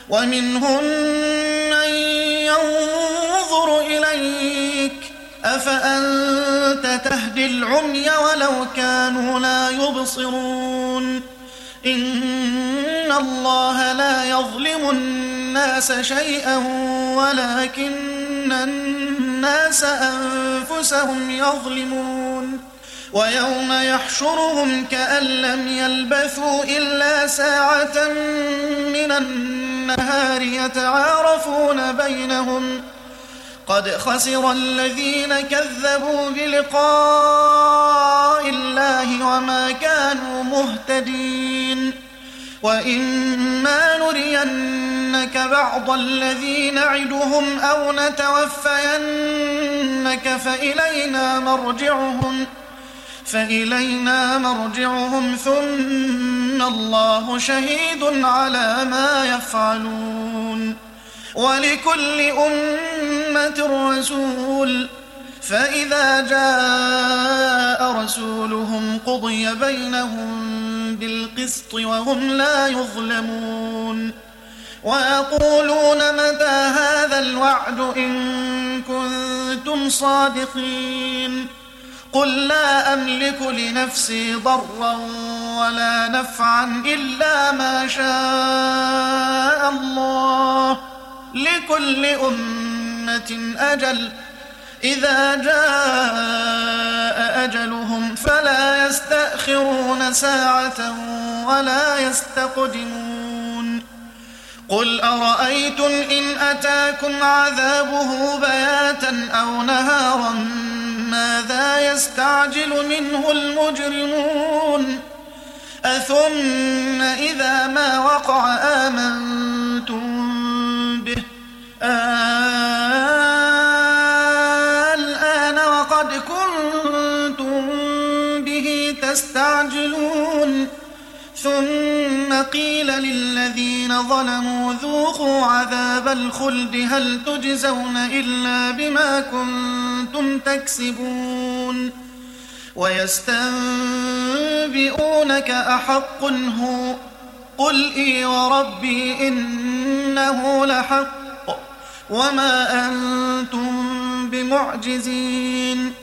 ومنهم من ينظر إليك أفأنت تهدي العمي ولو كانوا لا يبصرون إن الله لا يظلم الناس شيئا ولكن الناس أنفسهم يظلمون ويوم يحشرهم كأن لم يلبثوا إلا ساعة من النهار يتعارفون بينهم قد خسر الذين كذبوا بلقاء الله وما كانوا مهتدين وإما نرينك بعض الذي نعدهم أو نتوفينك فإلينا مرجعهم ثم الله شهيد على ما يفعلون ولكل أمة رسول فإذا جاء رسولهم قضي بينهم بالقسط وهم لا يظلمون ويقولون متى هذا الوعد إن كنتم صادقين قل لا أملك لنفسي ضرا ولا نفعا إلا ما شاء الله لكل أمة أجل إذا جاء أجلهم فلا يستأخرون ساعة ولا يستقدمون قل أرأيتم إن أتاكم عذابه بياتا أو نهارا ماذا يستعجل منه المجرمون أثم إذا ما وقع آمنتم به الآن وقد كنتم به تستعجلون ثم قيل للذين ظلموا ذوقوا عذاب الخلد هل تجزون إلا بما كنتم تكسبون ويستنبئونك أحق هو قل إي وربي إنه لحق وما أنتم بمعجزين